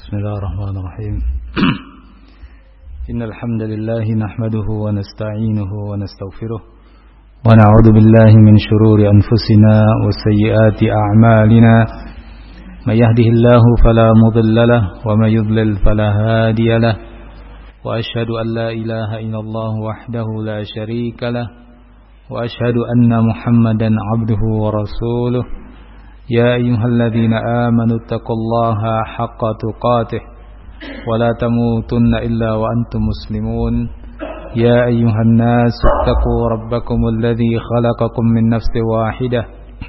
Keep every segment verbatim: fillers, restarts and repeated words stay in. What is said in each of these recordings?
بسم الله الرحمن الرحيم إن الحمد لله نحمده ونستعينه ونستغفره ونعوذ بالله من شرور أنفسنا وسيئات أعمالنا من يهده الله فلا مضل له ومن يضلل فلا هادي له وأشهد أن لا إله إلا الله وحده لا شريك له وأشهد أن محمدا عبده ورسوله يا أيها الذين آمنوا اتقوا الله حق تقاته ولا تموتن إلا وأنتم مسلمون يا أيها الناس اتقوا ربكم الذي خلقكم من نفس واحدة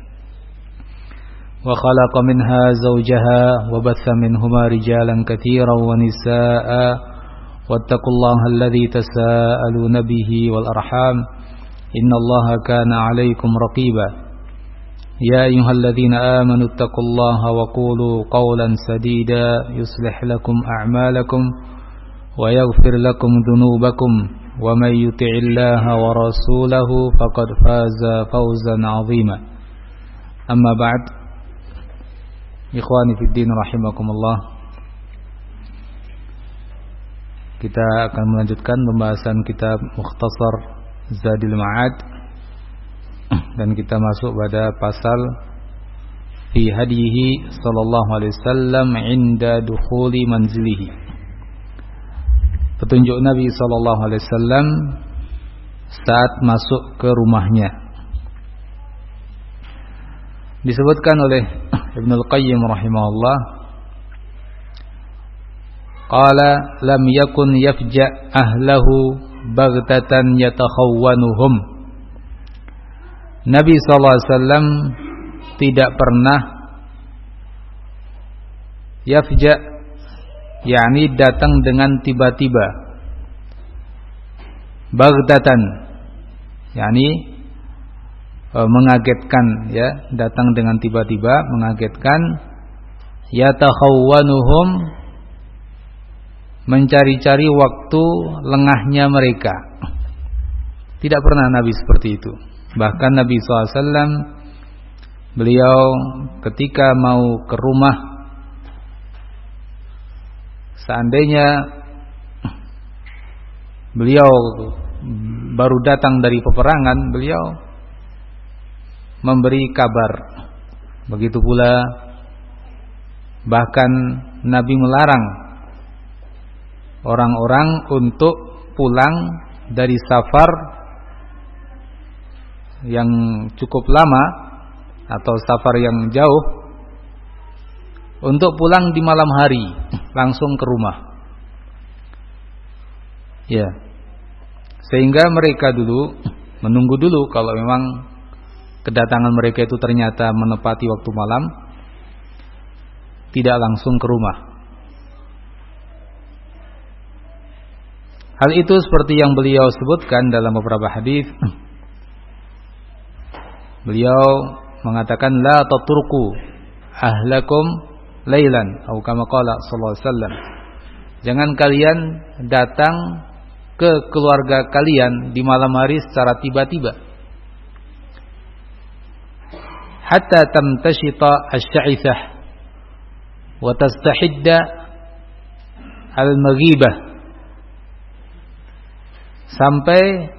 وخلق منها زوجها وبث منهما رجالا كثيرا ونساء واتقوا الله الذي تساءلون به والأرحام إن الله كان عليكم رقيبا يا أيها الذين آمنوا اتقوا الله وقولوا قولا سديدا يصلح لكم أعمالكم ويغفر لكم ذنوبكم ومن يطع الله ورسوله فقد فاز فوزا عظيما أما بعد إخواني في الدين رحمكم الله. Kita akan melanjutkan pembahasan kitab Mukhtasar Zadil Ma'ad dan kita masuk pada pasal fi hadihi sallallahu alaihi wasallam inda dukhuli manzilihi. Petunjuk Nabi sallallahu alaihi wasallam saat masuk ke rumahnya. Disebutkan oleh Ibnu Al-Qayyim rahimahullah, qala lam yakun yafja ahlahu baghtatan yatakhawwanuhum. Nabi sallallahu alaihi wasallam tidak pernah yafja, yakni datang dengan tiba-tiba, baghtatan, yakni e, mengagetkan, ya, datang dengan tiba-tiba, mengagetkan, yatakhawwanuhum, mencari-cari waktu lengahnya mereka. Tidak pernah Nabi seperti itu. Bahkan Nabi shallallahu alaihi wasallam, beliau ketika mau ke rumah, seandainya beliau baru datang dari peperangan, beliau memberi kabar. Begitu pula bahkan Nabi melarang orang-orang untuk pulang dari safar yang cukup lama atau safar yang jauh untuk pulang di malam hari langsung ke rumah, ya, sehingga mereka dulu menunggu dulu. Kalau memang kedatangan mereka itu ternyata menepati waktu malam, tidak langsung ke rumah. Hal itu seperti yang beliau sebutkan dalam beberapa hadis. Beliau mengatakan la tatruku ahlakum lailan atau kama qala sallallahu alaihi wasallam. Jangan kalian datang ke keluarga kalian di malam hari secara tiba-tiba. Hatta tamtashita asy-sya'ithah wa tastahidda al-maghibah. Sampai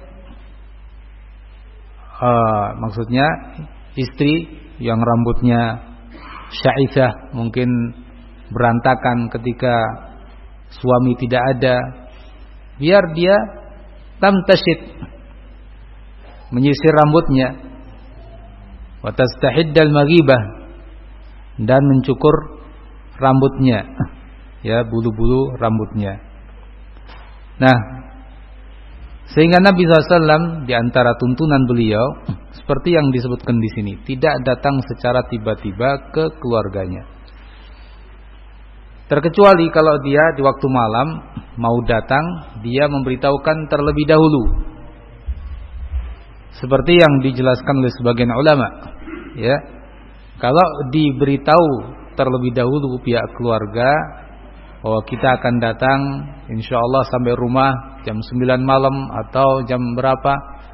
Uh, maksudnya istri yang rambutnya syaithah, mungkin berantakan ketika suami tidak ada, biar dia tamtashid, menyisir rambutnya, wa tastahiddal maghibah, dan mencukur rambutnya, ya, bulu-bulu rambutnya. Nah, sehingga Nabi shallallahu alaihi wasallam di antara tuntunan beliau seperti yang disebutkan di sini, tidak datang secara tiba-tiba ke keluarganya. Terkecuali kalau dia di waktu malam mau datang, dia memberitahukan terlebih dahulu. Seperti yang dijelaskan oleh sebagian ulama, ya. Kalau diberitahu terlebih dahulu pihak keluarga bahwa kita akan datang insyaallah sampai rumah jam sembilan malam atau jam berapa,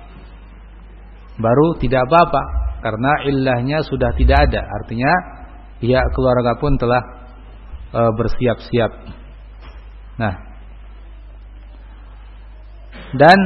baru tidak apa-apa karena illahnya sudah tidak ada. Artinya pihak keluarga pun telah e, bersiap-siap. Nah, dan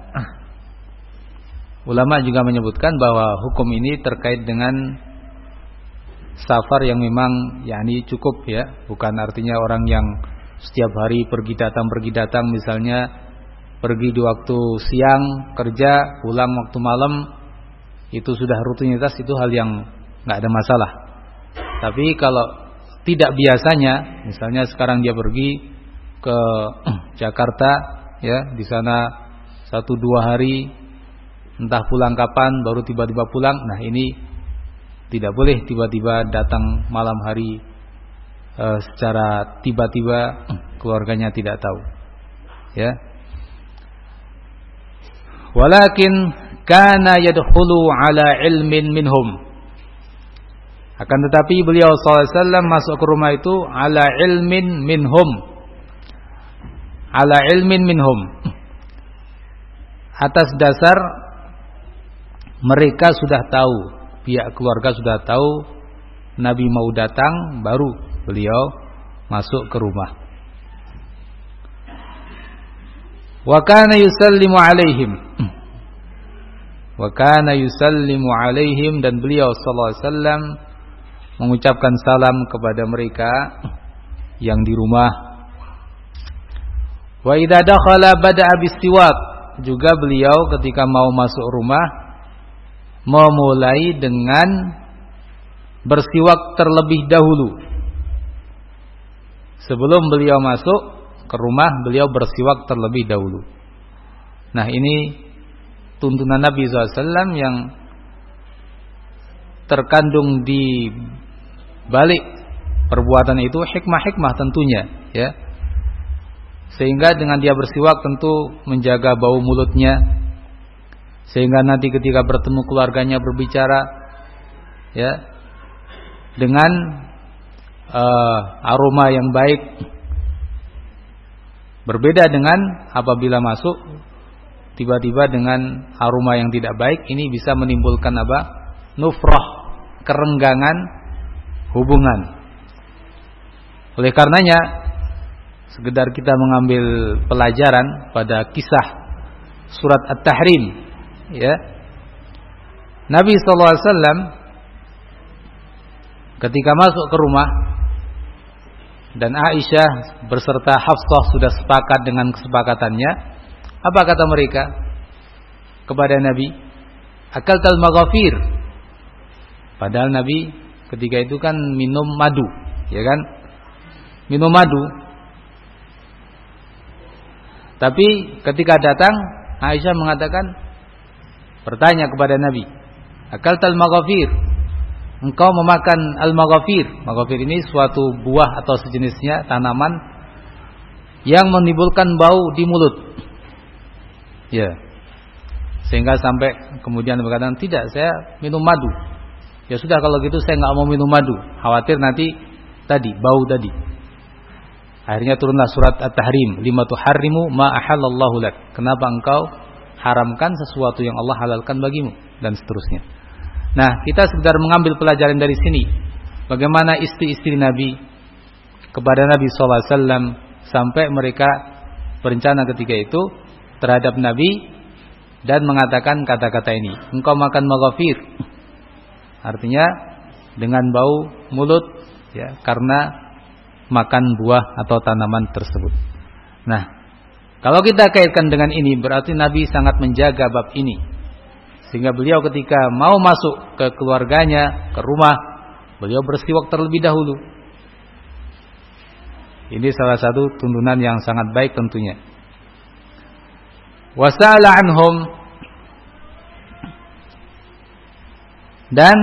ulama juga menyebutkan bahwa hukum ini terkait dengan safar yang memang yakni cukup ya, bukan artinya orang yang setiap hari pergi datang pergi datang, misalnya pergi di waktu siang kerja, pulang waktu malam, itu sudah rutinitas, itu hal yang nggak ada masalah. Tapi kalau tidak biasanya, misalnya sekarang dia pergi ke Jakarta ya, di sana satu dua hari, entah pulang kapan, baru tiba-tiba pulang. Nah, ini tidak boleh tiba-tiba datang malam hari e, secara tiba-tiba, keluarganya tidak tahu. Ya. Walakin kana yadkhulu ala ilmin minhum. Akan tetapi beliau sallallahu alaihi wasallam masuk ke rumah itu ala ilmin minhum. Ala ilmin minhum. Atas dasar mereka sudah tahu, pihak keluarga sudah tahu Nabi mau datang, baru beliau masuk ke rumah. Wa kana yusallimu alaihim. Wa kana yusallimu alaihim, dan beliau sallallahu alaihi wasallam mengucapkan salam kepada mereka yang di rumah. Wa idza dakhala bada'a bis-siwak, juga beliau ketika mau masuk rumah memulai dengan bersiwak terlebih dahulu. Sebelum beliau masuk ke rumah, beliau bersiwak terlebih dahulu. Nah, ini tuntunan Nabi shallallahu alaihi wasallam yang terkandung di balik perbuatan itu hikmah-hikmah tentunya, ya. Sehingga dengan dia bersiwak tentu menjaga bau mulutnya, sehingga nanti ketika bertemu keluarganya berbicara ya dengan uh, aroma yang baik. Berbeda dengan apabila masuk tiba-tiba dengan aroma yang tidak baik, ini bisa menimbulkan apa? Nufrah, kerenggangan hubungan. Oleh karenanya, sekedar kita mengambil pelajaran pada kisah surat At-Tahrim, ya, Nabi sallallahu alaihi wasallam ketika masuk ke rumah dan Aisyah beserta Hafsah sudah sepakat dengan kesepakatannya, apa kata mereka kepada Nabi? Akaltal maghafir. Padahal Nabi ketika itu kan minum madu, ya kan? Minum madu. Tapi ketika datang, Aisyah mengatakan, bertanya kepada Nabi, akaltal maghafir, engkau memakan al-maghafir. Maghafir ini suatu buah atau sejenisnya tanaman yang menimbulkan bau di mulut. Ya. Sehingga sampai kemudian berkata, tidak, saya minum madu. Ya sudah, kalau gitu saya enggak mau minum madu. Khawatir nanti tadi bau tadi. Akhirnya turunlah surat At-Tahrim, lima tuharrimu ma ahallallahu lak. Kenapa engkau haramkan sesuatu yang Allah halalkan bagimu, dan seterusnya. Nah, kita sekedar mengambil pelajaran dari sini, bagaimana istri-istri Nabi kepada Nabi sallallahu alaihi wasallam sampai mereka berencana ketika itu terhadap Nabi dan mengatakan kata-kata ini, engkau makan maghafir, artinya dengan bau mulut, ya, karena makan buah atau tanaman tersebut. Nah, kalau kita kaitkan dengan ini, berarti Nabi sangat menjaga bab ini, sehingga beliau ketika mau masuk ke keluarganya, ke rumah, beliau bersiwak terlebih dahulu. Ini salah satu tuntunan yang sangat baik tentunya. Wasala anhum, dan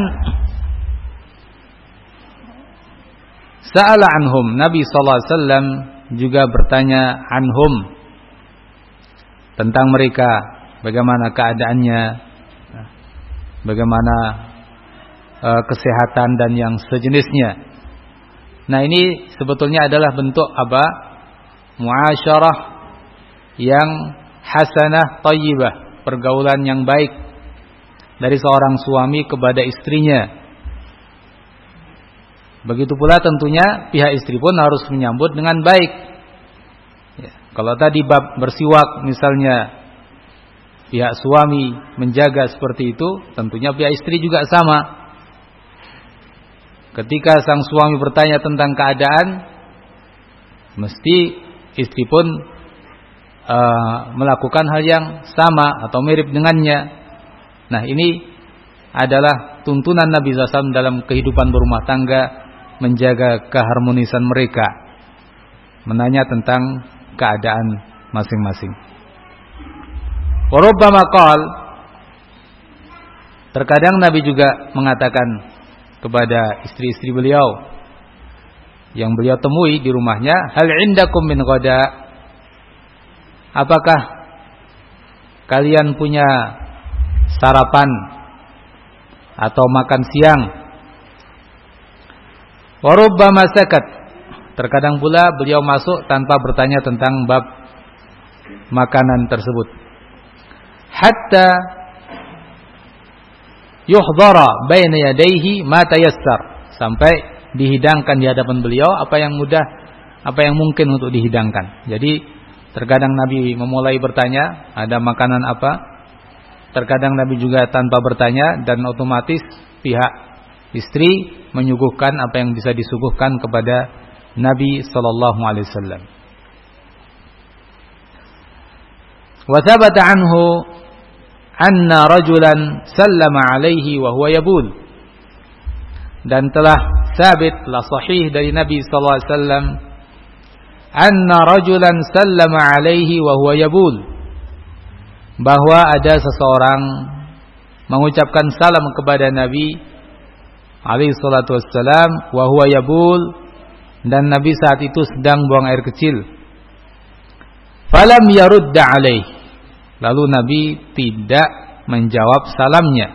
sa'ala anhum, Nabi sallallahu alaihi wasallam juga bertanya anhum, tentang mereka, bagaimana keadaannya, bagaimana uh, kesehatan dan yang sejenisnya. Nah, ini sebetulnya adalah bentuk apa? Muasyarah yang hasanah thayyibah, pergaulan yang baik dari seorang suami kepada istrinya. Begitu pula tentunya pihak istri pun harus menyambut dengan baik. Ya, kalau tadi bab bersiwak misalnya pihak suami menjaga seperti itu, tentunya pihak istri juga sama. Ketika sang suami bertanya tentang keadaan, mesti istri pun uh, melakukan hal yang sama atau mirip dengannya. Nah, ini adalah tuntunan Nabi sallallahu alaihi wasallam dalam kehidupan berumah tangga, menjaga keharmonisan mereka, menanya tentang keadaan masing-masing. Wa rubbama qala, terkadang Nabi juga mengatakan kepada istri-istri beliau yang beliau temui di rumahnya, hal indakum min ghada, apakah kalian punya sarapan atau makan siang? Wa rubbama sakat, terkadang pula beliau masuk tanpa bertanya tentang bab makanan tersebut, hatta yuhdara baina yadayhi ma tayassar, sampai dihidangkan di hadapan beliau apa yang mudah, apa yang mungkin untuk dihidangkan. Jadi terkadang Nabi memulai bertanya, ada makanan apa? Terkadang Nabi juga tanpa bertanya, dan otomatis pihak istri menyuguhkan apa yang bisa disuguhkan kepada Nabi sallallahu alaihi wasallam. Wa thabata anhu anna rajulan sallama alaihi wa huwa yabul, dan telah sabit, telah sahih dari Nabi sallallahu alaihi wasallam, anna rajulan sallama alaihi wa huwa yabul, bahwa ada seseorang mengucapkan salam kepada Nabi alaihi salatu wassalam wa huwa yabul, dan Nabi saat itu sedang buang air kecil. Falam yarudda alaihi, lalu Nabi tidak menjawab salamnya.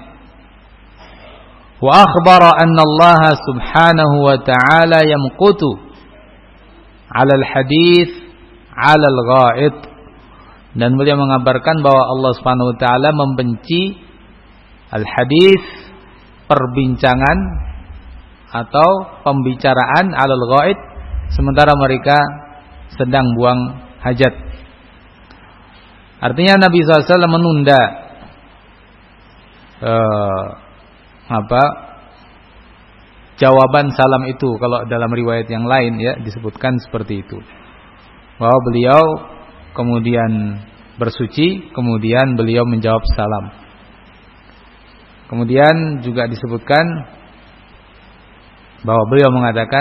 Wa akhbara anna Allah subhanahu wa ta'ala yamqutu 'ala al-hadith 'ala al-gha'id, dan beliau mengabarkan bahwa Allah subhanahu wa ta'ala membenci al-hadith, perbincangan atau pembicaraan 'ala al-gha'id, sementara mereka sedang buang hajat. Artinya Nabi sallallahu alaihi wasallam menunda uh, apa jawaban salam itu. Kalau dalam riwayat yang lain ya disebutkan seperti itu, bahwa beliau kemudian bersuci, kemudian beliau menjawab salam. Kemudian juga disebutkan bahwa beliau mengatakan,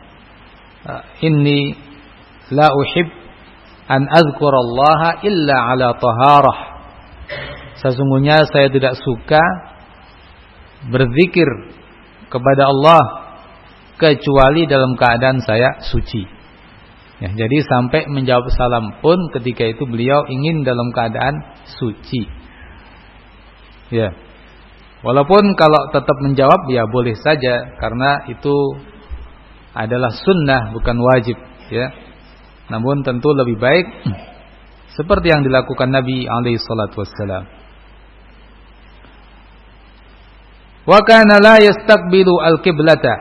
inni la uhib an azkurallaha illa ala taharah, sesungguhnya saya tidak suka berzikir kepada Allah kecuali dalam keadaan saya suci. Ya, jadi sampai menjawab salam pun ketika itu beliau ingin dalam keadaan suci. Ya, walaupun kalau tetap menjawab ya boleh saja, karena itu adalah sunnah bukan wajib. Ya, namun tentu lebih baik seperti yang dilakukan Nabi alaihi salatu wassalam. Wa kana la yastaqbilu al-qiblata.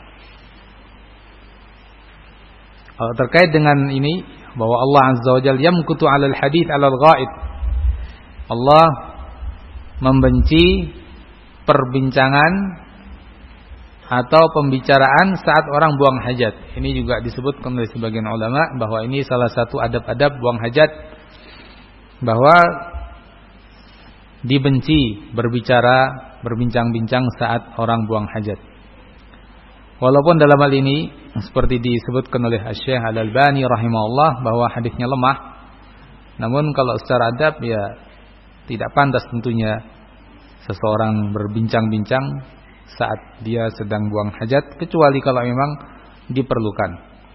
Terkait dengan ini, bahwa Allah azza wa jalla yamkutu 'ala al-hadits 'ala al-ghaib, Allah membenci perbincangan atau pembicaraan saat orang buang hajat. Ini juga disebutkan oleh sebagian ulama bahwa ini salah satu adab-adab buang hajat, bahwa dibenci berbicara, berbincang-bincang saat orang buang hajat. Walaupun dalam hal ini seperti disebutkan oleh Syekh Al-Albani rahimahullah bahwa hadisnya lemah, namun kalau secara adab ya tidak pantas tentunya seseorang berbincang-bincang saat dia sedang buang hajat, kecuali kalau memang diperlukan.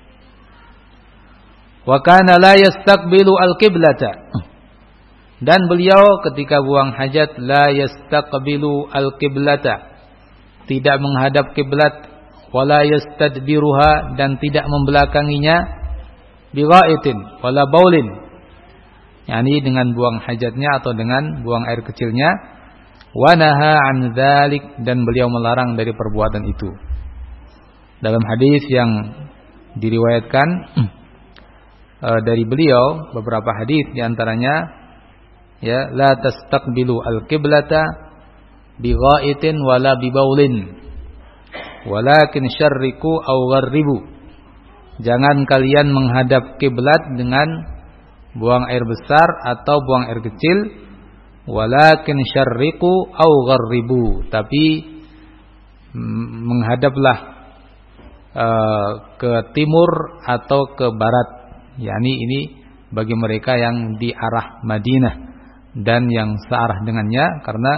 Wa kana la yastaqbilu al-qiblata, dan beliau ketika buang hajat la yastaqbilu al-qiblata, tidak menghadap kiblat, wala yastadbiruha, dan tidak membelakanginya, bighaitin wala baulin, yakni dengan buang hajatnya atau dengan buang air kecilnya. Wa naha an dzalik, dan beliau melarang dari perbuatan itu. Dalam hadis yang diriwayatkan uh, dari beliau, beberapa hadis diantaranya, ya, la tastaqbilu al-qiblata bi ghaitin wala bi baulin walakin syarriku aw gharribu. Jangan kalian menghadap kiblat dengan buang air besar atau buang air kecil, walakin syarriku aw gharribu, tapi menghadaplah uh, ke timur atau ke barat, yakni ini bagi mereka yang di arah Madinah dan yang searah dengannya, karena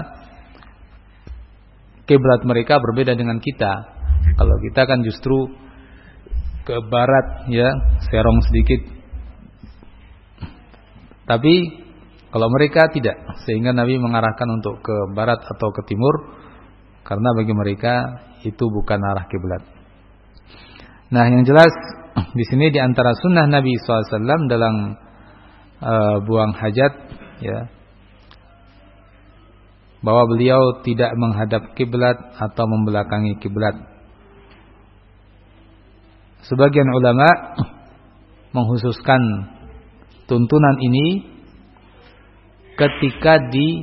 kiblat mereka berbeda dengan kita. Kalau kita kan justru ke barat, ya, serong sedikit. Tapi kalau mereka tidak, sehingga Nabi mengarahkan untuk ke barat atau ke timur, karena bagi mereka itu bukan arah kiblat. Nah, yang jelas di sini di antara sunnah Nabi shallallahu alaihi wasallam dalam uh, buang hajat, ya, bahwa beliau tidak menghadap kiblat atau membelakangi kiblat. Sebagian ulama menghususkan tuntunan ini ketika di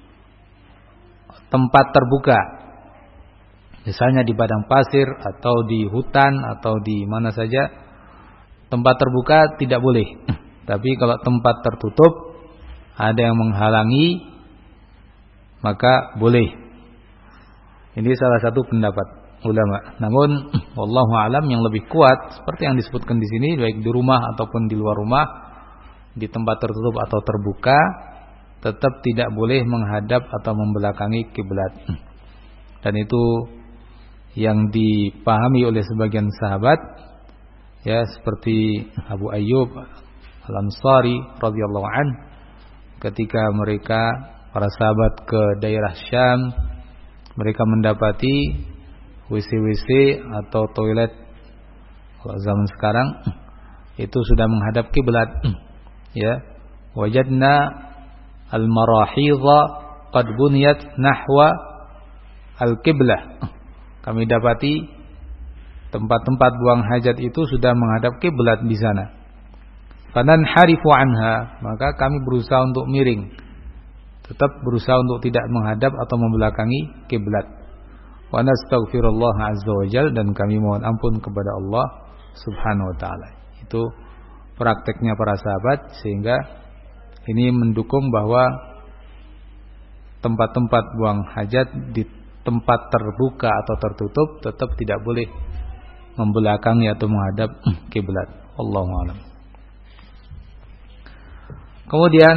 tempat terbuka, misalnya di padang pasir atau di hutan atau di mana saja. Tempat terbuka tidak boleh. Tapi kalau tempat tertutup ada yang menghalangi, maka boleh. Ini salah satu pendapat ulama. Namun wallahu alam yang lebih kuat seperti yang disebutkan di sini, baik di rumah ataupun di luar rumah, di tempat tertutup atau terbuka, tetap tidak boleh menghadap atau membelakangi kiblat. Dan itu yang dipahami oleh sebagian sahabat, ya, seperti Abu Ayyub Al-Ansari radhiyallahu an, ketika mereka para sahabat ke daerah Syam, mereka mendapati W C-W C atau toilet kalau zaman sekarang itu sudah menghadap kiblat, ya. Wajadna al-marahidha qad buniyat nahwa al-qiblah. Kami dapati tempat-tempat buang hajat itu sudah menghadap kiblat di sana. Fananharifu anha, maka kami berusaha untuk miring, tetap berusaha untuk tidak menghadap atau membelakangi kiblat. Wa nastaghfirullah azza wajal, dan kami mohon ampun kepada Allah subhanahu wa ta'ala. Itu prakteknya para sahabat, sehingga ini mendukung bahwa tempat-tempat buang hajat di tempat terbuka atau tertutup tetap tidak boleh membelakangi atau menghadap kiblat. Wallahu a'lam. Kemudian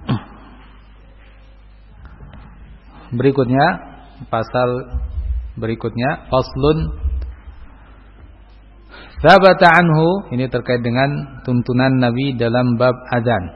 berikutnya, pasal berikutnya, faslun tsabata anhu, ini terkait dengan tuntunan Nabi dalam bab adzan.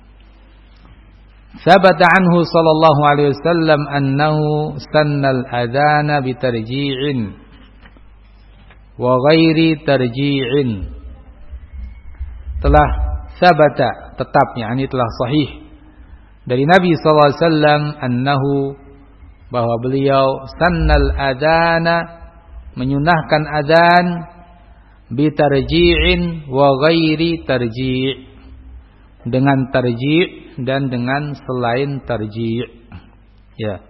Tsabata anhu sallallahu alaihi wasallam annahu sannal adzana bitarji'in wa ghairi tarji'in. Telah tsabata, tetap, yakni telah sahih dari Nabi sallallahu alaihi wasallam annahu, bahwa beliau sannal adzana, menyunahkan adzan, bitarji'in wa ghairi tarji', dengan tarji' dan dengan selain tarji', ya.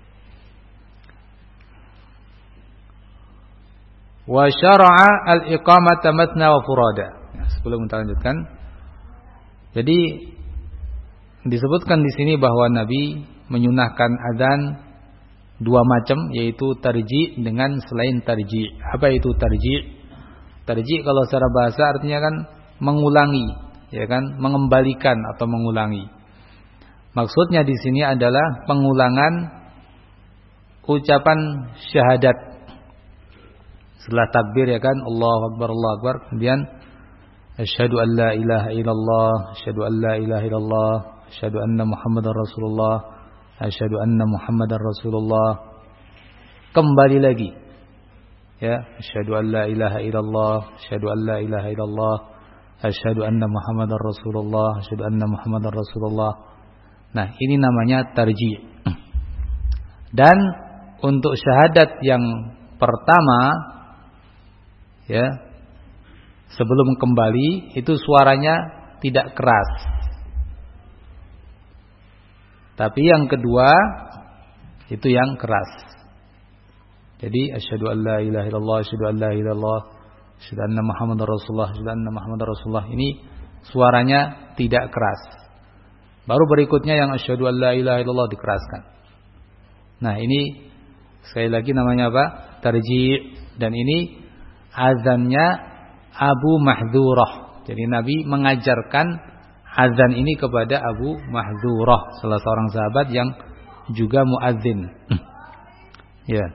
Wa syara'a al-iqamata mathna wa furada. Ya, sebelum kita lanjutkan, jadi disebutkan di sini bahwa Nabi menyunahkan adzan dua macam, yaitu tarji' dengan selain tarji'. Apa itu tarji'? Tarji' kalau secara bahasa artinya kan mengulangi, ya kan, mengembalikan atau mengulangi. Maksudnya di sini adalah pengulangan ucapan syahadat setelah takbir, ya kan, Allahu Akbar, Allahu Akbar, kemudian asyhadu an la ilaha illallah, asyhadu an la ilaha illallah, asyhadu anna Muhammadar Rasulullah, asyhadu anna Muhammadar Rasulullah. Kembali lagi, ya, asyhadu an la ilaha illallah, asyhadu an la ilaha illallah, asyhadu anna Muhammadar Rasulullah, asyhadu anna Muhammadar Rasulullah. Nah, ini namanya tarji'. Dan untuk syahadat yang pertama ya, sebelum kembali itu suaranya tidak keras. Tapi yang kedua itu yang keras. Jadi asyhadu an la ilaha illallah, asyhadu an la ilaha illallah, asyhadu anna Muhammadar Rasulullah, asyhadu anna Muhammadar Rasulullah, ini suaranya tidak keras. Baru berikutnya yang asyhadu an la ilaha illallah dikeraskan. Nah, ini sekali lagi namanya apa? Tarji'. Dan ini azannya Abu Mahdhurah. Jadi Nabi mengajarkan azan ini kepada Abu Mahdhurah, salah seorang sahabat yang juga muadzin. Ya.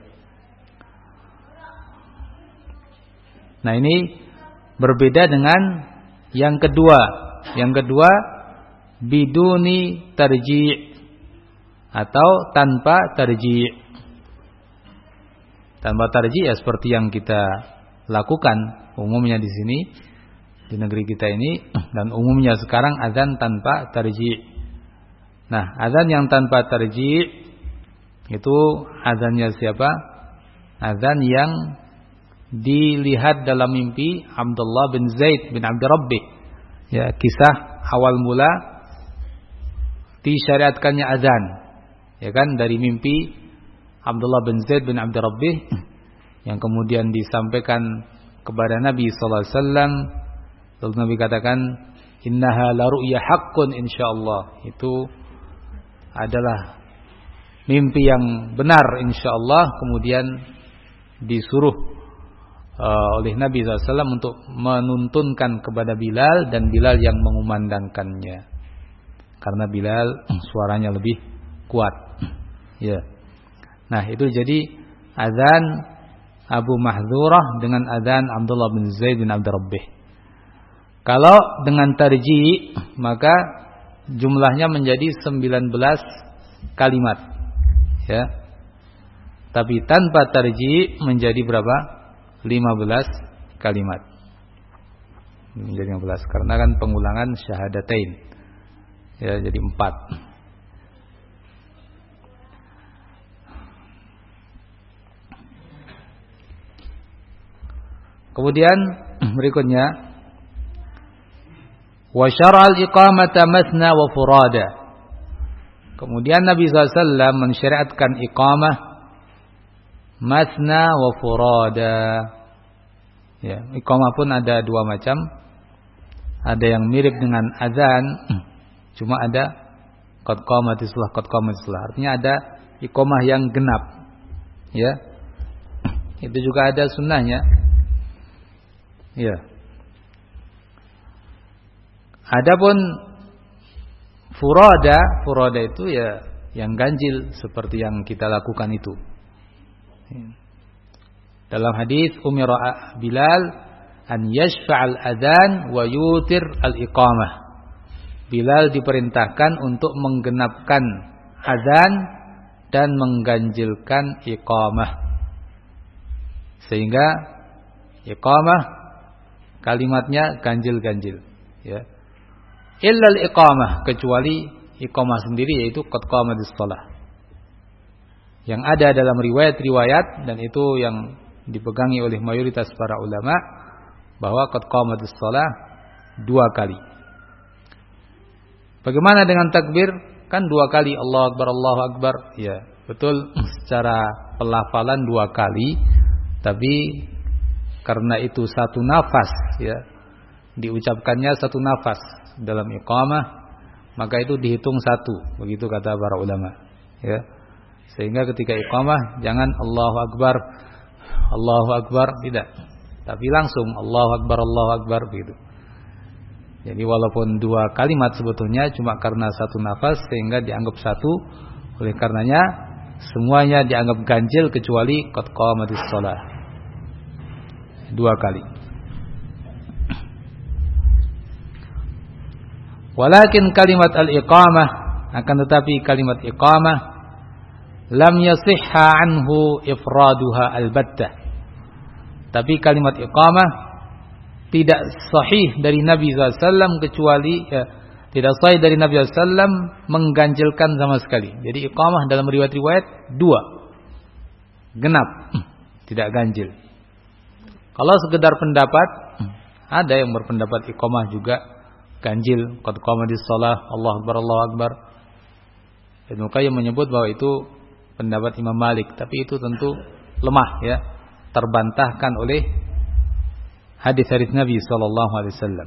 Nah, ini berbeda dengan yang kedua. Yang kedua biduni tarji' atau tanpa tarji'. Tanpa tarji' ya seperti yang kita lakukan umumnya di sini di negeri kita ini, dan umumnya sekarang azan tanpa tarji'. Nah, azan yang tanpa tarji' itu azannya siapa? Azan yang dilihat dalam mimpi Abdullah bin Zaid bin Abdi Rabbih. Ya, kisah awal mula disyariatkannya azan. Ya kan, dari mimpi Abdullah bin Zaid bin Abdi Rabbih yang kemudian disampaikan kepada Nabi sallallahu alaihi wasallam. Lalu Nabi katakan, innaha la ru'ya haqqun insyaallah. Itu adalah mimpi yang benar insyaallah. Kemudian disuruh uh, oleh Nabi sallallahu alaihi wasallam untuk menuntunkan kepada Bilal, dan Bilal yang mengumandangkannya. Karena Bilal suaranya lebih kuat. Ya. Nah, itu jadi azan Abu Mahdhurah dengan azan Abdullah bin Zaid bin Abdi Rabbih. Kalau dengan tarji' maka jumlahnya menjadi sembilan belas kalimat. Ya. Tapi tanpa tarji' menjadi berapa? lima belas kalimat. Menjadi lima belas karena kan pengulangan syahadatain. Ya, jadi empat. Kemudian berikutnya wa syara'al iqamata mathna wa furada. Kemudian Nabi sallallahu alaihi wasallam mensyariatkan iqamah mathna wa furada. Ya, iqamah pun ada dua macam. Ada yang mirip dengan azan, cuma ada qad qamatis shalah, qad qamatis shalah. Artinya ada iqamah yang genap. Ya. Itu juga ada sunnahnya. Ya. Adapun furada, furada itu ya yang ganjil seperti yang kita lakukan itu. Dalam hadis umira Bilal an yashfa'al adzan wa yutir al-iqamah. Bilal diperintahkan untuk menggenapkan azan dan mengganjilkan iqamah. Sehingga iqamah kalimatnya ganjil-ganjil, ya. Illal iqamah, kecuali iqamah sendiri, yaitu qad qamatis shalah. Yang ada dalam riwayat-riwayat, dan itu yang dipegangi oleh mayoritas para ulama, bahwa qad qamatis shalah dua kali. Bagaimana dengan takbir? Kan dua kali, Allahu Akbar, Allahu Akbar. Ya, betul, secara pelafalan dua kali, tapi karena itu satu nafas, ya, diucapkannya satu nafas dalam iqamah, maka itu dihitung satu, begitu kata para ulama, ya. Sehingga ketika iqamah jangan Allahu Akbar, Allahu Akbar, tidak, tapi langsung Allahu Akbar, Allahu Akbar, begitu. Jadi walaupun dua kalimat sebetulnya, cuma karena satu nafas sehingga dianggap satu. Oleh karenanya semuanya dianggap ganjil kecuali qad qamatis shalah. Dua kali. Walakin kalimat al-iqamah, akan tetapi kalimat iqamah lam yasihha anhu ifraduha albattah. Tapi kalimat iqamah tidak sahih dari Nabi sallallahu alaihi wasallam, kecuali ya, tidak sahih dari Nabi sallallahu alaihi wasallam mengganjilkan sama sekali. Jadi iqamah dalam riwayat-riwayat dua, genap, tidak ganjil. Kalau sekedar pendapat, ada yang berpendapat iqamah juga ganjil, qad qamatis shalah, Allahu akbar, Allahu akbar. Ibnu Qayyim menyebut bahwa itu pendapat Imam Malik, tapi itu tentu lemah ya, terbantahkan oleh hadis-hadis Nabi sallallahu alaihi wasallam.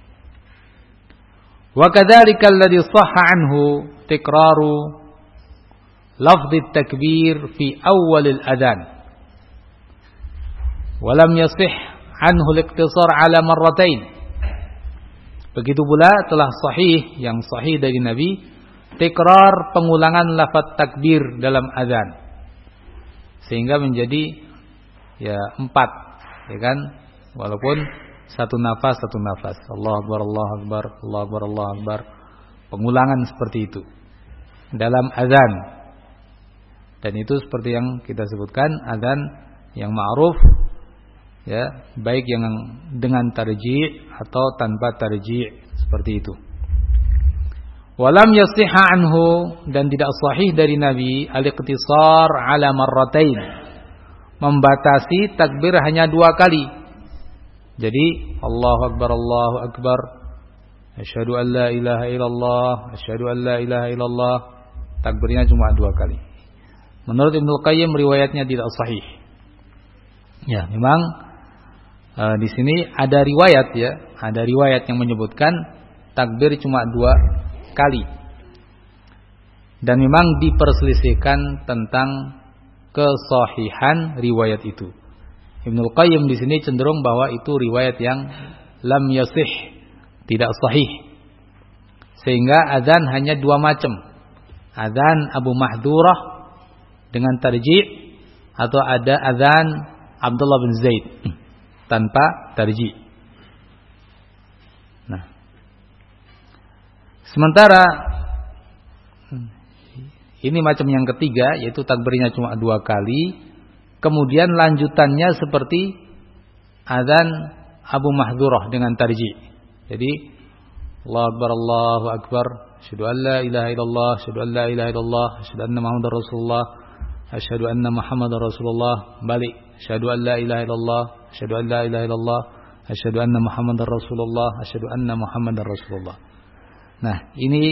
Wa kadzalika alladhi shahha anhu tikraru lafdh at-takbir fi awal al-adhan. Wa lam yasih anhu al-iqtisar ala marratain. Begitu pula telah sahih, yang sahih dari Nabi, tikrar pengulangan lafaz takbir dalam azan. Sehingga menjadi ya empat, ya kan? Walaupun satu nafas satu nafas. Allahu akbar, Allahu akbar, Allahu akbar, Allahu akbar. Pengulangan seperti itu dalam azan. Dan itu seperti yang kita sebutkan, azan yang ma'ruf ya, baik yang dengan tarji' atau tanpa tarji' seperti itu. Walam yasihha anhu, dan tidak sahih dari Nabi al-iqtisar ala marratain, membatasi takbir hanya dua kali. Jadi Allahu akbar, Allahu akbar, asyhadu an la ilaha illallah, asyhadu an la ilaha illallah, takbirnya cuma dua kali. Menurut Ibnu Qayyim riwayatnya tidak sahih. Ya, memang e, di sini ada riwayat ya, ada riwayat yang menyebutkan takbir cuma dua kali. Dan memang diperselisihkan tentang kesahihan riwayat itu. Ibnu Qayyim di sini cenderung bahwa itu riwayat yang lam yasih, tidak sahih. Sehingga azan hanya dua macam. Azan Abu Mahdurah dengan tarji', atau ada azan Abdullah bin Zaid tanpa tarji'. Nah, sementara ini macam yang ketiga, yaitu takbirnya cuma dua kali, kemudian lanjutannya seperti azan Abu Mahdurah dengan tarji'. Jadi Allahu akbar, Allahu akbar, asyhadu an la ilaha illallah, asyhadu an la ilaha illallah, asyhadu anna Muhammadar Rasulullah, asyhadu anna Muhammadar Rasulullah, balik asyhadu an la ilaha illallah, asyhadu an la ilaha illallah, asyhadu anna Muhammadar Rasulullah, asyhadu anna Muhammadar Rasulullah. Nah, ini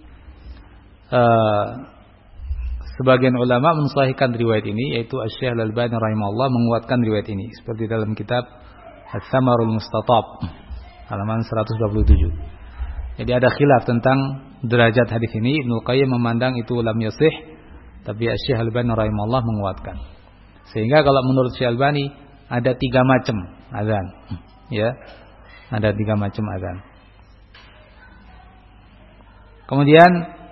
uh, sebagian ulama mensahihkan riwayat ini, yaitu Asy-Syaikh Al-Albani rahimahullah menguatkan riwayat ini seperti dalam kitab Ats-Tsamarul Mustatab halaman seratus dua puluh tujuh. Jadi ada khilaf tentang derajat hadis ini. Ibnu Qayyim memandang itu lam yasih, tapi Asy-Syaikh Al-Albani rahimahullah menguatkan. Sehingga kalau menurut Syekh Al-Albani ada tiga macam azan, ya, ada tiga macam azan. Kemudian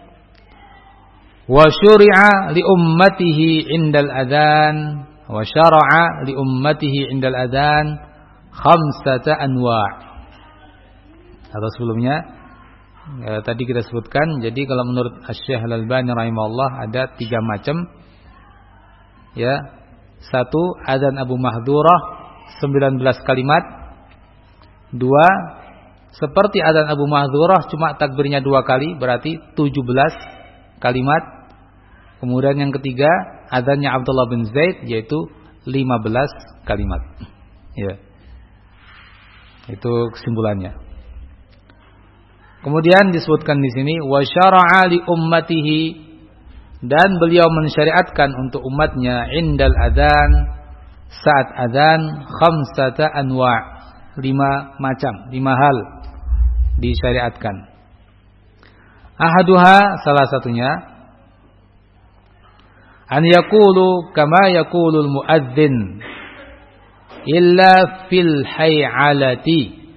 wa syuri'a li ummatihi indal adzan wa syara'a li ummatihi indal adzan khamsata anwa'. Atau sebelumnya eh, tadi kita sebutkan, jadi kalau menurut Asy-Syaikh Al-Albani rahimahullah ada tiga macam. Ya. Satu, adzan Abu Mahdurah sembilan belas kalimat. Dua, seperti adzan Abu Mahdurah cuma takbirnya dua kali, berarti tujuh belas kalimat. Kemudian yang ketiga, adzannya Abdullah bin Zaid, yaitu lima belas kalimat. Ya. Itu kesimpulannya. Kemudian disebutkan di sini wa syara'a li ummatihi, dan beliau mensyariatkan untuk umatnya indal adzan, saat adzan, khamsata anwa', lima macam, lima hal disyariatkan. Ahaduha, salah satunya, an yaqulu kama yaqulul muadzin illa fil hay'alati,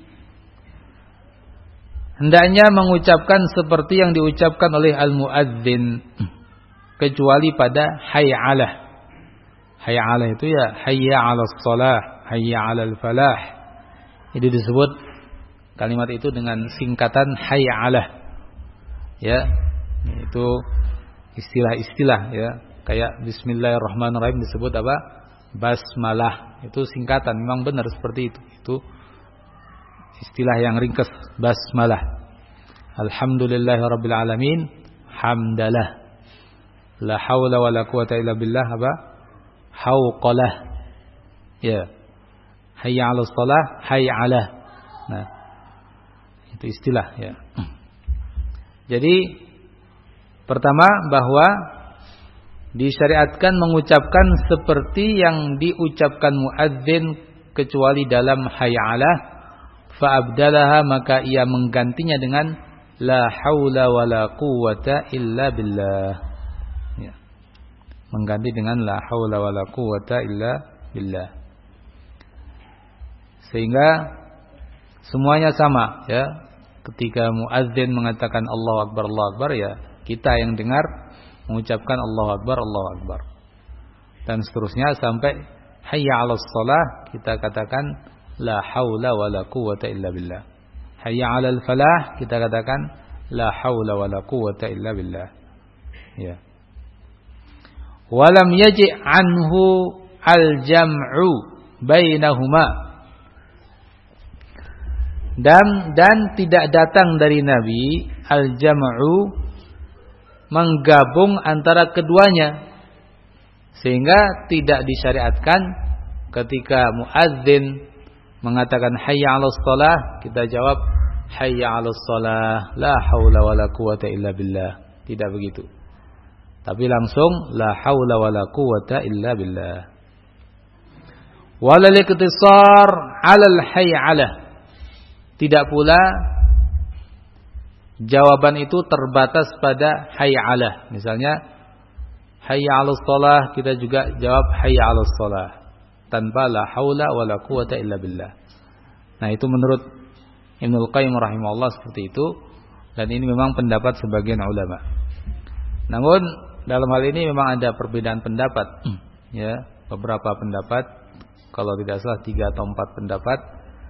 hendaknya mengucapkan seperti yang diucapkan oleh al-muadzin, kecuali pada hay'alah. Hay'alah itu ya hayya 'alas shalah, hayya 'alal falah. Itu disebut kalimat itu dengan singkatan hay'alah. Ya, itu istilah-istilah ya, kayak bismillahirrahmanirrahim disebut apa? Basmalah. Itu singkatan, memang benar seperti itu. Itu istilah yang ringkas, basmalah. Alhamdulillahirabbil alamin, hamdalah. La haula wala quwata illa billah, apa? Hauqalah. Ya. Hayya 'alas shalah, hayya 'alah. Nah, itu istilah ya. Jadi pertama bahwa disyariatkan mengucapkan seperti yang diucapkan muadzin kecuali dalam hayya 'alah, fa abdalaha, maka ia menggantinya dengan la haula wala quwwata illa billah. Ya. Mengganti dengan la haula wala quwwata illa billah. Sehingga semuanya sama ya. Ketika muadzin mengatakan Allahu Akbar, Allahu Akbar, ya kita yang dengar mengucapkan Allahu Akbar, Allahu Akbar. Dan seterusnya sampai hayya 'alas shalah kita katakan la haula wala quwwata illa billah. Hayya 'alal falah kita katakan la haula wala quwwata illa billah. Ya. Walam yaji' anhu al-jam'u bainahuma. Dan dan tidak datang dari Nabi al-jam'u, menggabung antara keduanya, sehingga tidak disyariatkan ketika muadzin mengatakan hayya 'alas shalah kita jawab hayya 'alas shalah la haula wala quwwata illa billah. Tidak begitu. Tapi langsung la haula wala quwwata illa billah. Wala liqtisar 'alal hayya 'alah. Tidak pula jawaban itu terbatas pada hayya 'alah. Misalnya hayya 'alas shalah kita juga jawab hayya 'alas shalah tanpa la haula wala quwwata illa billah. Nah, itu menurut Ibnul Qayyim rahimahullah seperti itu, dan ini memang pendapat sebagian ulama. Namun dalam hal ini memang ada perbedaan pendapat. Ya, beberapa pendapat, kalau tidak salah tiga atau empat pendapat.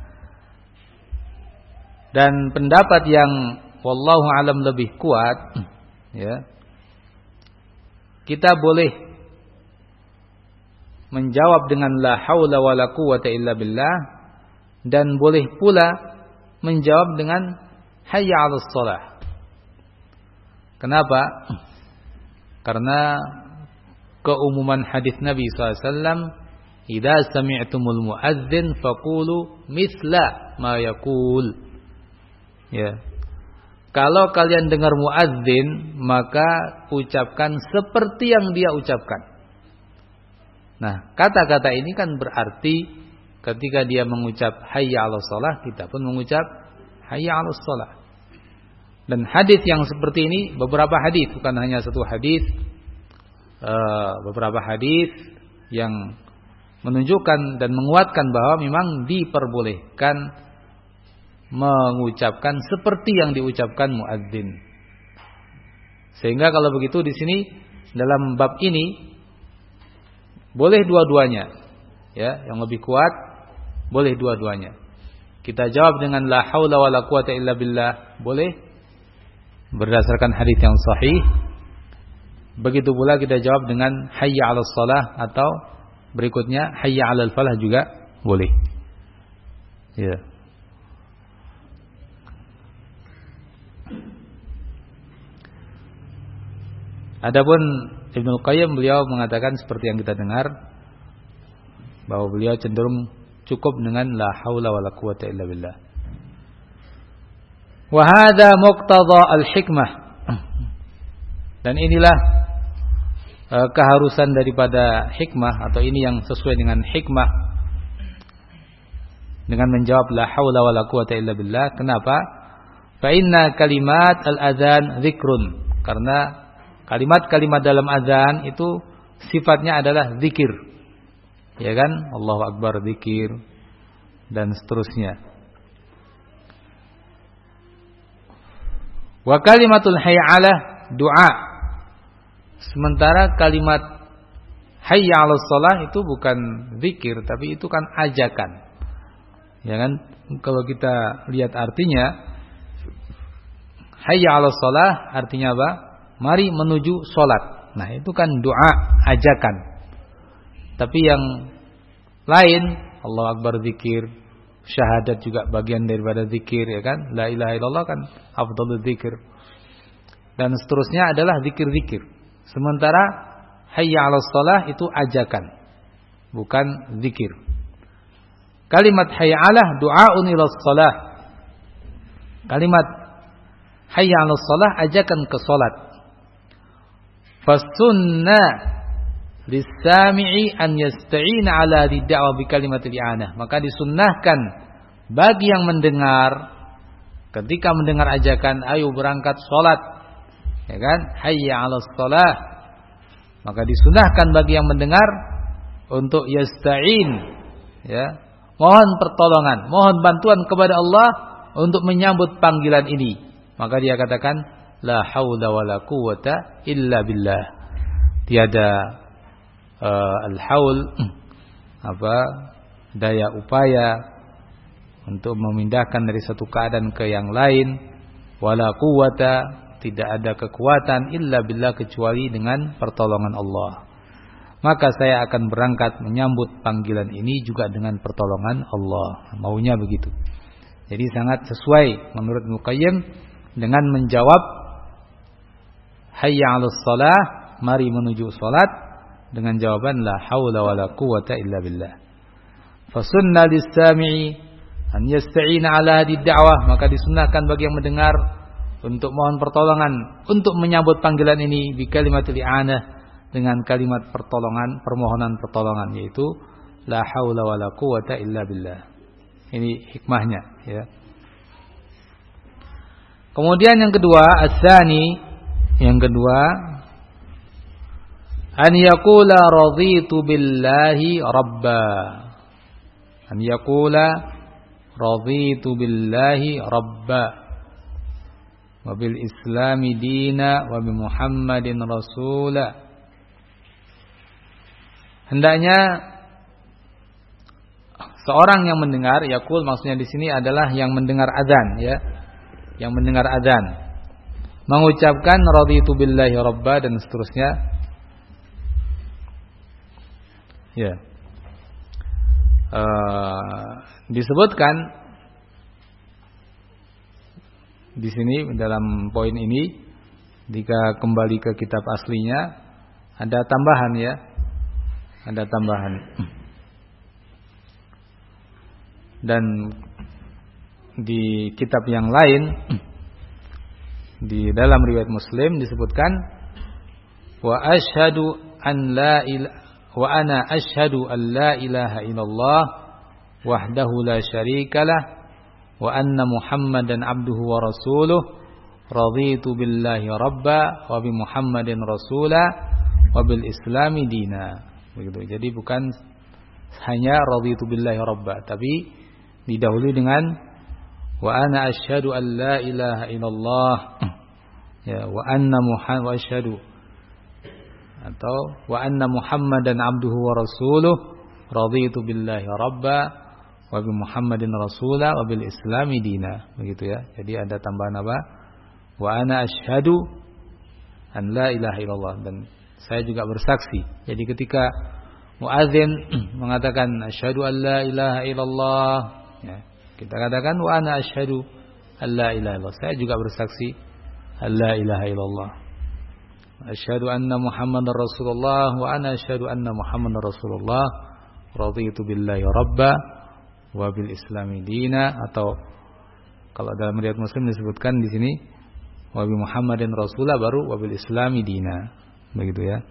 Dan pendapat yang wallahu alam lebih kuat, ya, kita boleh menjawab dengan la haula wala quwwata illa billah, dan boleh pula menjawab dengan hayya 'alas shalah. Kenapa? Karena keumuman hadis Nabi sallallahu alaihi wasallam, idza sami'tumul muadzin faqulu mithla ma yaqul. Ya. Kalau kalian dengar muadzin, maka ucapkan seperti yang dia ucapkan. Nah, kata-kata ini kan berarti ketika dia mengucap hayya 'alas shalah, kita pun mengucap hayya 'alas shalah. Dan hadis yang seperti ini, beberapa hadis, bukan hanya satu hadis, uh, beberapa hadis yang menunjukkan dan menguatkan bahwa memang diperbolehkan mengucapkan seperti yang diucapkan muadzin. Sehingga kalau begitu di sini dalam bab ini boleh dua-duanya. Ya, yang lebih kuat boleh dua-duanya. Kita jawab dengan la haula wala quwwata illa billah, boleh berdasarkan hadis yang sahih. Begitu pula kita jawab dengan hayya 'alas shalah, atau berikutnya hayya 'alal falah juga boleh. Ya. Adapun Ibnul Qayyim, beliau mengatakan seperti yang kita dengar, bahwa beliau cenderung cukup dengan la haula wala quwwata illa billah. Wa hadza muqtada al-hikmah. Dan inilah uh, keharusan daripada hikmah, atau ini yang sesuai dengan hikmah dengan menjawab la haula wala quwwata illa billah. Kenapa? Fa inna kalimat al-adzan dzikrun. Karena kalimat-kalimat dalam azan itu sifatnya adalah zikir. Ya kan? Allahu Akbar zikir, dan seterusnya. Wa kalimatul hayya 'alah doa. Sementara kalimat hayya 'alas shalah itu bukan zikir, tapi itu kan ajakan. Ya kan? Kalau kita lihat artinya, hayya 'alas shalah artinya apa? Mari menuju sholat. Nah, itu kan doa, ajakan. Tapi yang lain, Allahu Akbar zikir, syahadat juga bagian daripada zikir, ya kan? La ilaha illallah kan afdhalul zikir. Dan seterusnya adalah zikir-zikir. Sementara hayya 'alas shalah itu ajakan, bukan zikir. Kalimat hayya 'alah du'aun ila shalah. Kalimat hayya 'alas shalah ajakan ke salat. Fasunnah lis-sami'i an yasta'ina 'ala ad-da'wah bi kalimatil i'anah. Maka disunnahkan bagi yang mendengar ketika mendengar ajakan ayo berangkat salat, ya kan? Hayya 'alas shalah. Maka disunnahkan bagi yang mendengar untuk yasta'in, ya, mohon pertolongan, mohon bantuan kepada Allah untuk menyambut panggilan ini. Maka dia katakan la haula wala quwwata illa billah. Tiada uh, al-haul apa daya upaya untuk memindahkan dari satu keadaan ke yang lain, wala quwwata, tidak ada kekuatan illa billah kecuali dengan pertolongan Allah. Maka saya akan berangkat menyambut panggilan ini juga dengan pertolongan Allah. Maunya begitu. Jadi sangat sesuai menurut Ibnu Qayyim dengan menjawab hayya 'alas shalah, mari menuju salat, dengan jawaban la haula wala quwwata illa billah. Fa sunna lis-sami'i an yasta'ina 'ala hadhihi ad-da'wah. Maka disunnahkan bagi yang mendengar untuk mohon pertolongan untuk menyambut panggilan ini bi kalimatil i'anah, dengan kalimat pertolongan, permohonan pertolongan, yaitu la haula wala quwwata illa billah. Ini hikmahnya, ya. Kemudian yang kedua, as-tsani, yang kedua, an yaqula raditu billahi rabba. An yaqula raditu billahi rabba wa bil islami dina wa bi Muhammadin rasula. Hendaknya seorang yang mendengar, yaqul maksudnya di sini adalah yang mendengar azan, ya. Yang mendengar azan mengucapkan raditu billahi rabba dan seterusnya. Ya. Uh, disebutkan di sini dalam poin ini, jika kembali ke kitab aslinya ada tambahan, ya. Ada tambahan. Dan di kitab yang lain, di dalam riwayat Muslim disebutkan wa asyhadu an la ilaha wa ana asyhadu an la ilaha illallah wahdahu la syarikalah wa anna Muhammadan abduhu wa rasuluh raditu billahi rabba wa bi Muhammadin rasula wa bil islami dina. Begitu. Jadi bukan hanya raditu billahi rabba, tapi didahului dengan wa ana asyhadu an la ilaha illallah, ya, wa anna Muhammad wa asyhadu, atau wa anna Muhammadan abduhu wa rasuluh raditu billahi rabba wa bi Muhammadin rasula wa bil islami dina. Begitu, ya. Jadi ada tambahan apa? Wa ana asyhadu an la ilaha illallah, dan saya juga bersaksi. Jadi ketika muadzin mengatakan asyhadu an la ilaha illallah, ya, kita katakan wa ana asyhadu an la ilaha illallah, saya juga bersaksi an la ilaha illallah. Asyhadu anna Muhammadar Rasulullah wa ana asyhadu anna Muhammadar Rasulullah raditu billahi rabba wa bil islami dina. Atau kalau dalam riwayat Muslim disebutkan di sini wa bi Muhammadin Rasulullah baru wa bil islami dina. Begitu, ya.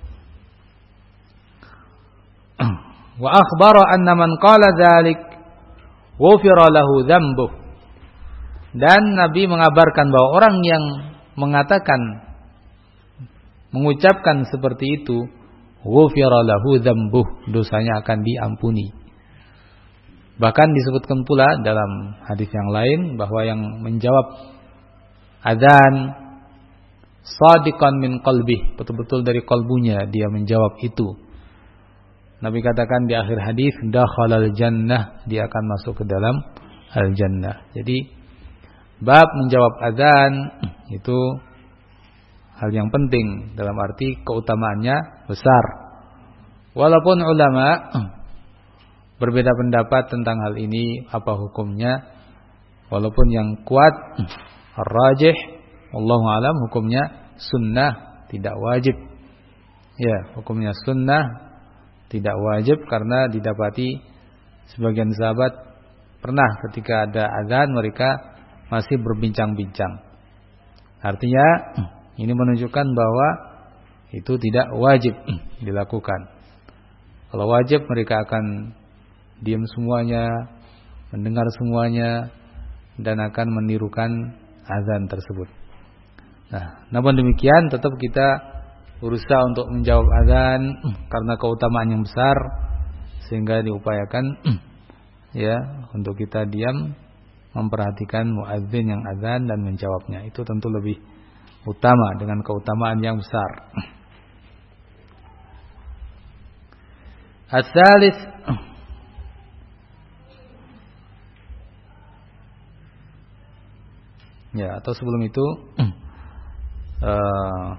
Wa akhbara anna man qala dzalik ghufira lahu dzambuh. Dan Nabi mengabarkan bahwa orang yang mengatakan, mengucapkan seperti itu, ghufira lahu dzambuh, dosanya akan diampuni. Bahkan disebutkan pula dalam hadis yang lain bahwa yang menjawab adzan shadiqan min qalbih, betul-betul dari kalbunya dia menjawab itu. Nabi katakan di akhir hadis, dakhalal jannah, dia akan masuk ke dalam al-jannah. Jadi bab menjawab adzan itu hal yang penting, dalam arti keutamaannya besar. Walaupun ulama berbeda pendapat tentang hal ini, apa hukumnya, walaupun yang kuat ar-rajih wallahu alam hukumnya sunnah, tidak wajib. Ya, hukumnya sunnah, tidak wajib, karena didapati sebagian sahabat pernah ketika ada azan mereka masih berbincang-bincang. Artinya ini menunjukkan bahwa itu tidak wajib dilakukan. Kalau wajib mereka akan diam semuanya, mendengar semuanya, dan akan menirukan azan tersebut. Nah, namun demikian tetap kita berusaha untuk menjawab azan karena keutamaan yang besar, sehingga diupayakan ya untuk kita diam memperhatikan muadzin yang azan dan menjawabnya. Itu tentu lebih utama dengan keutamaan yang besar. As-salis, ya, atau sebelum itu uh,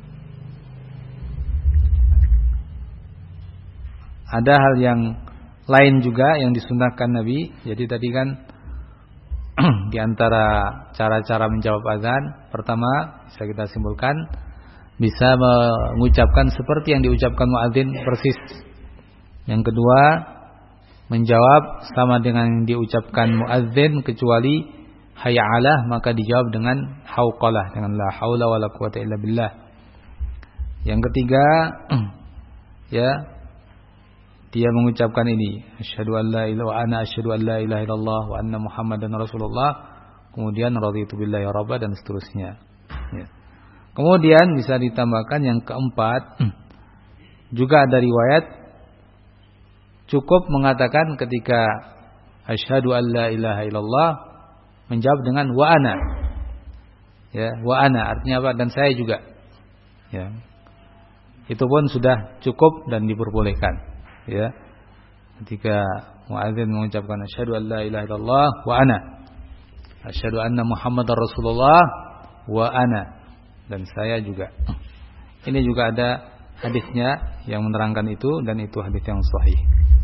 ada hal yang lain juga yang disunahkan Nabi. Jadi tadi kan di antara cara-cara menjawab azan, pertama bisa kita simpulkan bisa mengucapkan seperti yang diucapkan muadzin persis. Yang kedua, menjawab sama dengan yang diucapkan muadzin kecuali hayya 'alah, maka dijawab dengan hauqalah, dengan la haula wala quwata illa billah. Yang ketiga, ya, dia mengucapkan ini, asyhadu an la ilaha wa ana asyhadu an la ilaha illallah wa anna muhammadan rasulullah, kemudian raditu billahi rabba, dan seterusnya. Ya. Kemudian bisa ditambahkan yang keempat, juga ada riwayat cukup mengatakan ketika asyhadu an la ilaha illallah menjawab dengan wa ana. Ya, wa ana artinya apa? Dan saya juga. Ya. Itu pun sudah cukup dan diperbolehkan. Ya. Ketika muadzin mengucapkan asyhadu an la ilaha illallah wa ana, asyhadu anna muhammadar rasulullah wa ana, dan saya juga. Ini juga ada hadisnya yang menerangkan itu, dan itu hadis yang sahih.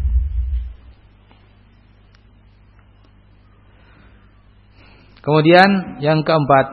Kemudian yang keempat,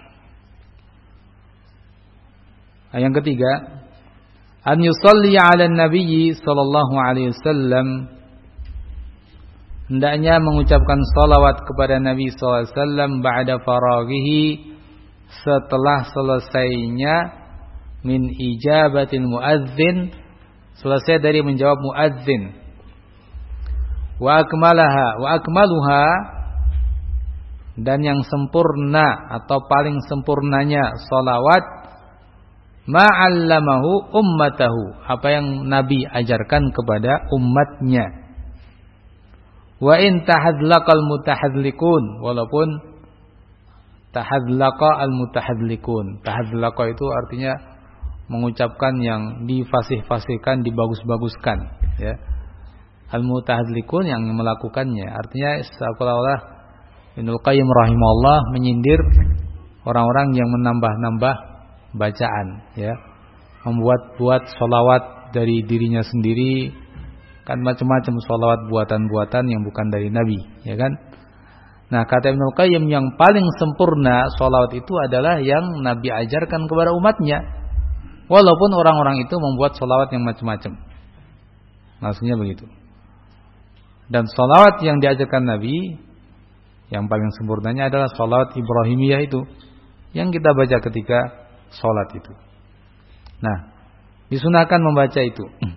yang ketiga, an yusalli 'ala an-nabiy sallallahu alaihi wasallam, hendaknya mengucapkan salawat kepada Nabi sallallahu alaihi wasallam ba'da faraghihi, setelah selesainya min ijabatil muadzin, selesai dari menjawab muadzin, wa akmalaha wa akmaluha, dan yang sempurna atau paling sempurnanya salawat ma'allamahu ummatahu, apa yang Nabi ajarkan kepada umatnya. Wa in tahadlaqal mutahadlikun, walaupun tahadlaqa al mutahadlikun, tahadlaqa itu artinya mengucapkan yang difasih-fasihkan, dibagus-baguskan, ya. Al mutahadlikun yang melakukannya, artinya seolah-olah Ibnu Qayyim rahimahullah menyindir orang-orang yang menambah-nambah bacaan, ya, membuat-buat sholawat dari dirinya sendiri, kan macam-macam sholawat buatan-buatan yang bukan dari Nabi, ya kan? Nah, kata Ibnu Qayyim, yang paling sempurna sholawat itu adalah yang Nabi ajarkan kepada umatnya, walaupun orang-orang itu membuat sholawat yang macam-macam. Maksudnya begitu. Dan sholawat yang diajarkan Nabi, yang paling sempurnanya adalah salat Ibrahimiyah itu, yang kita baca ketika salat itu. Nah, disunahkan membaca itu.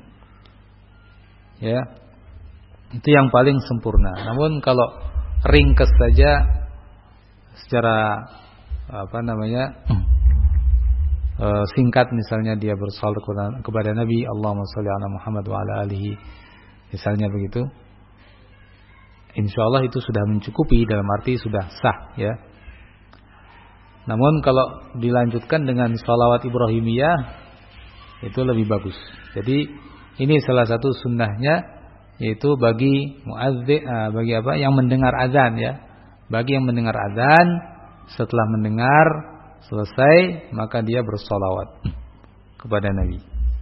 Ya. Itu yang paling sempurna. Namun kalau ringkas saja secara apa namanya? e, singkat, misalnya dia bersalawat kepada Nabi, Allahumma shalli ala Muhammad wa ala alihi, misalnya begitu, insya Allah itu sudah mencukupi, dalam arti sudah sah, ya. Namun kalau dilanjutkan dengan salawat Ibrahimiyah, itu lebih bagus. Jadi ini salah satu sunnahnya, yaitu bagi muadzin, bagi apa yang mendengar azan, ya. Bagi yang mendengar azan, setelah mendengar selesai, maka dia bersalawat kepada Nabi.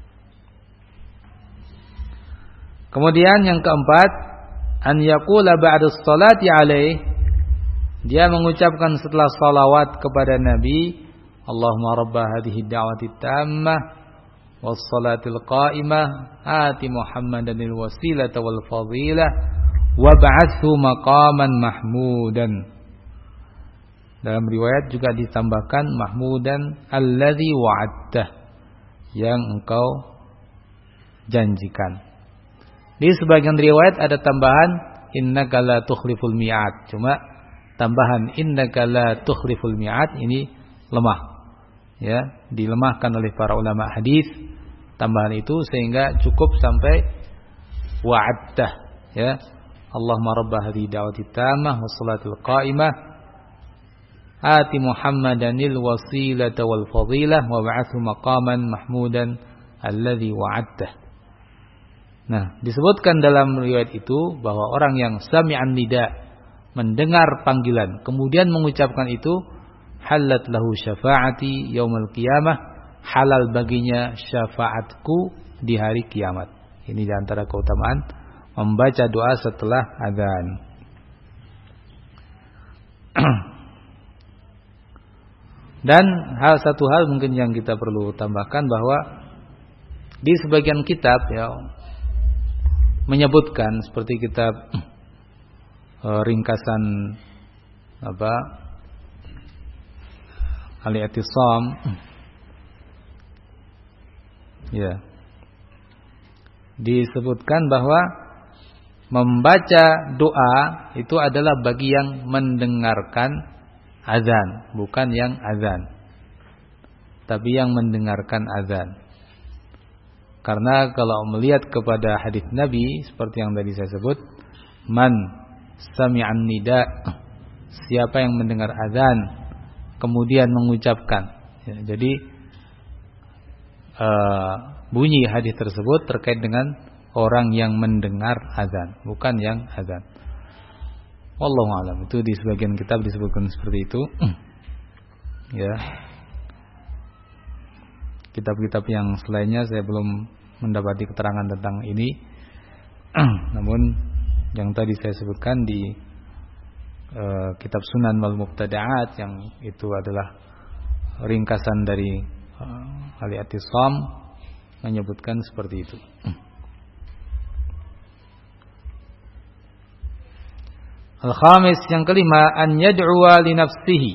Kemudian yang keempat, an yaqula ba'da sholati alaih, dia mengucapkan setelah salawat kepada Nabi, Allahumma rabba hadhihi da'wati tammah was salatil qa'imah ati Muhammadanil wasilata wal fadilah wab'athu maqaman mahmudan. Dalam riwayat juga ditambahkan mahmudan alladzi wa'adtah, yang engkau janjikan. Di sebagian riwayat ada tambahan innaka la tukhliful mi'ad. Cuma tambahan innaka la tukhliful mi'ad ini lemah, ya, dilemahkan oleh para ulama hadis tambahan itu, sehingga cukup sampai wa'adtah, ya. Allahumma rabba hadhihi da'wati tammah wassalatul qa'imah ati Muhammadanil wasilata wal fadilah wa ba'athu maqaman mahmudan alladzi wa'adtah. Nah, disebutkan dalam riwayat itu bahwa orang yang sami'an nida, mendengar panggilan kemudian mengucapkan itu, halat lahu syafaati yaumil qiyamah, halal baginya syafaatku di hari kiamat. Ini di antara keutamaan membaca doa setelah azan. Dan hal satu hal mungkin yang kita perlu tambahkan, bahwa di sebagian kitab ya menyebutkan seperti kitab e, ringkasan apa Al-I'tisam, ya, disebutkan bahwa membaca doa itu adalah bagi yang mendengarkan azan, bukan yang azan, tapi yang mendengarkan azan. Karena kalau melihat kepada hadis Nabi seperti yang tadi saya sebut, man sami'an nida, siapa yang mendengar azan kemudian mengucapkan, ya, jadi uh, bunyi hadis tersebut terkait dengan orang yang mendengar azan, bukan yang azan. Wallahu a'lam. Itu di sebagian kitab disebutkan seperti itu. Ya. Kitab-kitab yang selainnya saya belum mendapati keterangan tentang ini. Namun yang tadi saya sebutkan di uh, kitab Sunan wal Muqtada'at, yang itu adalah ringkasan dari uh, Al-I'tisam, menyebutkan seperti itu. Al-khamis, yang kelima, an yad'uwa li nafsihi.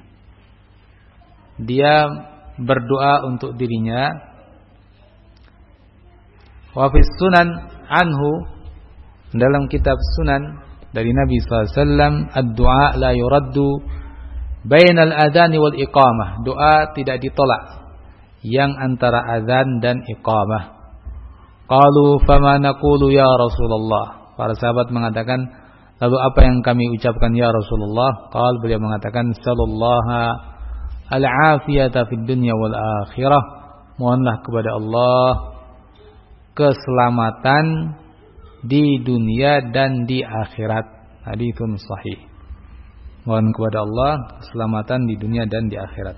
Dia berdoa untuk dirinya. Wa fis sunan anhu, dalam kitab Sunan dari Nabi sallallahu alaihi wasallam, ad-du'a la yuraddu bainal adhan wal iqamah. Doa tidak ditolak yang antara azan dan iqamah. Qalu fama naqulu ya Rasulullah. Para sahabat mengatakan, lalu apa yang kami ucapkan ya Rasulullah? Qal, beliau mengatakan, sallallahu al-afiyata fid dunya wal akhirah. Mohonlah kepada Allah keselamatan di dunia dan di akhirat. Haditsun sahih. Mohon kepada Allah keselamatan di dunia dan di akhirat.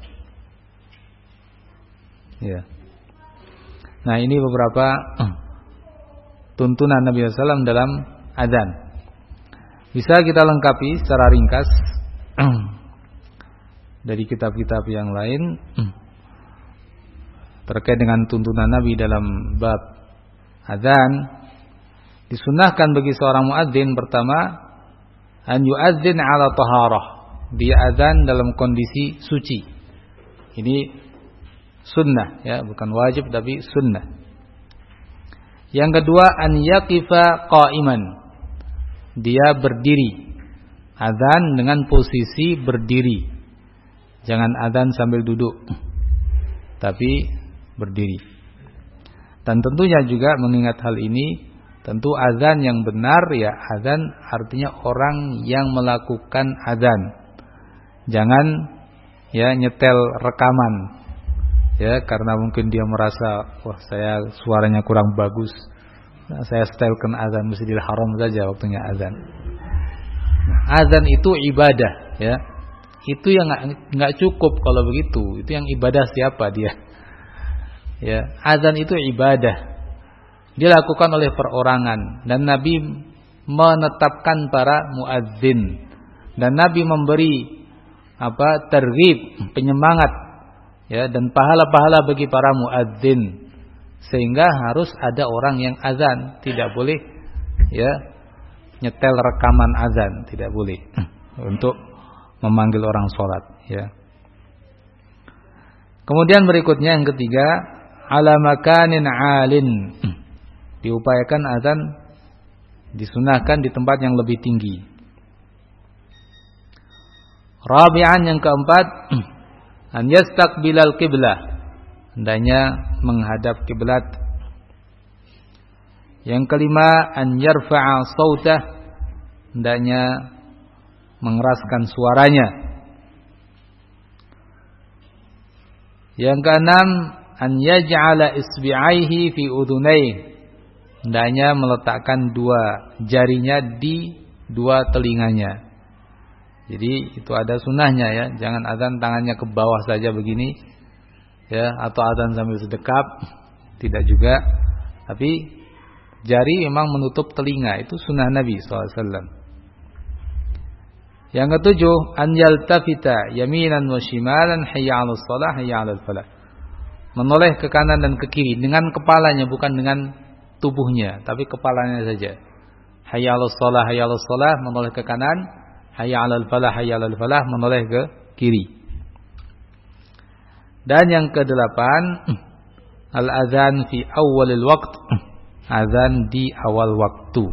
Ya. Nah, ini beberapa tuntunan Nabi sallallahu alaihi wasallam dalam azan. Bisa kita lengkapi secara ringkas dari kitab-kitab yang lain terkait dengan tuntunan Nabi dalam bab azan. Disunahkan bagi seorang muadzin pertama an yu'adzin ala taharah. Dia azan dalam kondisi suci. Ini sunnah, ya, bukan wajib tapi sunnah. Yang kedua, an yaqifa qa'iman. Dia berdiri, azan dengan posisi berdiri. Jangan azan sambil duduk, tapi berdiri. Dan tentunya juga mengingat hal ini, tentu azan yang benar, ya, azan artinya orang yang melakukan azan. Jangan ya nyetel rekaman, ya, karena mungkin dia merasa, wah, saya suaranya kurang bagus, nah, saya setelkan azan Masjidil Haram saja waktunya azan. Nah, azan itu ibadah, ya. Itu yang nggak cukup kalau begitu. Itu yang ibadah siapa dia? Ya, azan itu ibadah. Dilakukan oleh perorangan, dan Nabi menetapkan para muadzin, dan Nabi memberi apa? Targhib, penyemangat, ya, dan pahala-pahala bagi para muadzin. Sehingga harus ada orang yang azan, tidak boleh ya nyetel rekaman azan, tidak boleh untuk memanggil orang sholat, ya. Kemudian berikutnya yang ketiga, ala makanin alin, diupayakan azan disunahkan di tempat yang lebih tinggi. Rabi'an, yang keempat, an yastaqbilal qiblah, hendaknya menghadap kiblat. Yang kelima, an yarfa'a sautah, hendaknya mengeraskan suaranya. Yang keenam, an yaj'ala isbi'aihi fi udhunayhi, hendaknya meletakkan dua jarinya di dua telinganya. Jadi itu ada sunahnya, ya. Jangan azan tangannya ke bawah saja begini, ya, atau azan sambil sedekap, tidak juga. Tapi jari memang menutup telinga, itu sunnah Nabi shallallahu alaihi wasallam. Yang ketujuh, an yaltafita yaminan wa shimalan hayya 'alas shalah hayya 'alal falah, menoleh ke kanan dan ke kiri dengan kepalanya, bukan dengan tubuhnya, tapi kepalanya saja. Hayya 'alas shalah hayya 'alas shalah, menoleh ke kanan. Hayya 'alal falah hayya 'alal falah, menoleh ke kiri. Dan yang kedelapan, al-adzan fi awalil waqt, azan di awal waktu.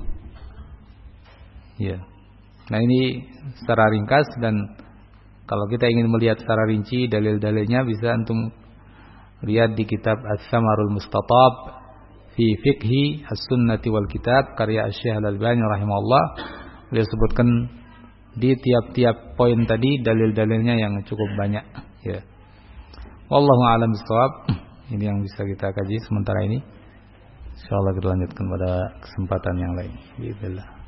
Ya. Nah, ini secara ringkas, dan kalau kita ingin melihat secara rinci dalil-dalilnya bisa antum lihat di kitab As-Samarul Mustatab fi Fiqhi As-Sunnati wal Kitab karya Syekh Al-Albani rahimahullah. Beliau sebutkan di tiap-tiap poin tadi dalil-dalilnya yang cukup banyak, ya. Wallahu a'lam bishawab. Ini yang bisa kita kaji sementara ini. Insyaallah kita lanjutkan pada kesempatan yang lain. Bismillah.